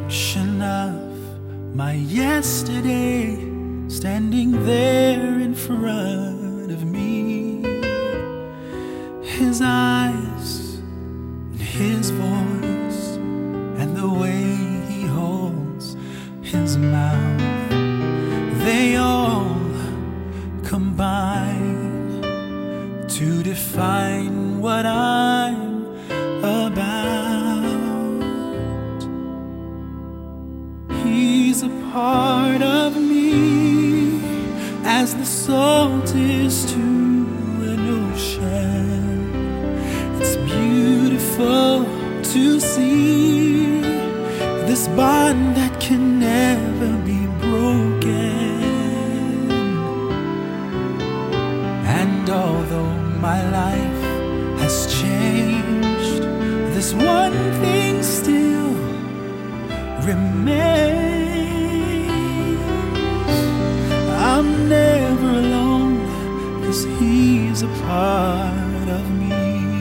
reflection of my yesterday standing there in front of me. His eyes and his voice and the way he holds his mouth, they all combine to define what I'm about. He's a part of me as the salt is to an ocean. It's beautiful to see this bond that can never be broken. And although my life has changed, this one thing still remains. I'm never alone, 'cause he's a part of me.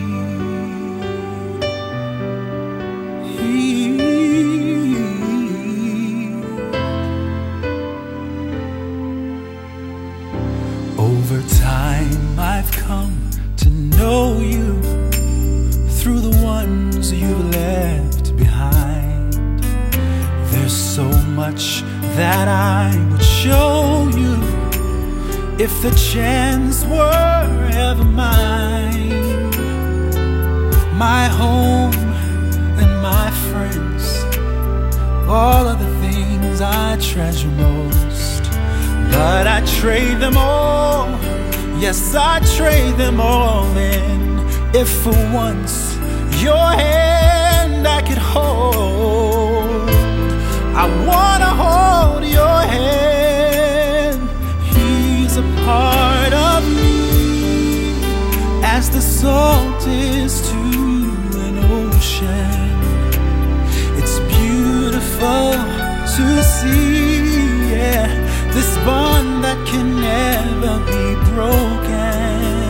Over time I've come to know you through the ones you've left behind. There's so much that I would show you if the chance were ever mine. My home and my friends, all of the things I treasure most. But I trade them all, yes, I trade them all in, if for once your hand I could hold. I wanna hold your hand. He's a part of me as the salt is to an ocean. It's beautiful to see, yeah, this bond that can never be broken.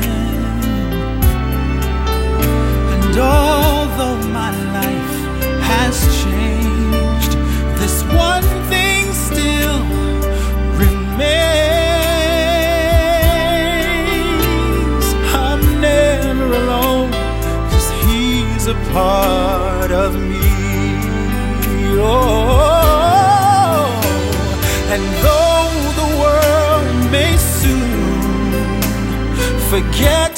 And although my life has changed, this one thing still remains. I'm never alone, 'cause he's a part of me. Oh, and though may soon forget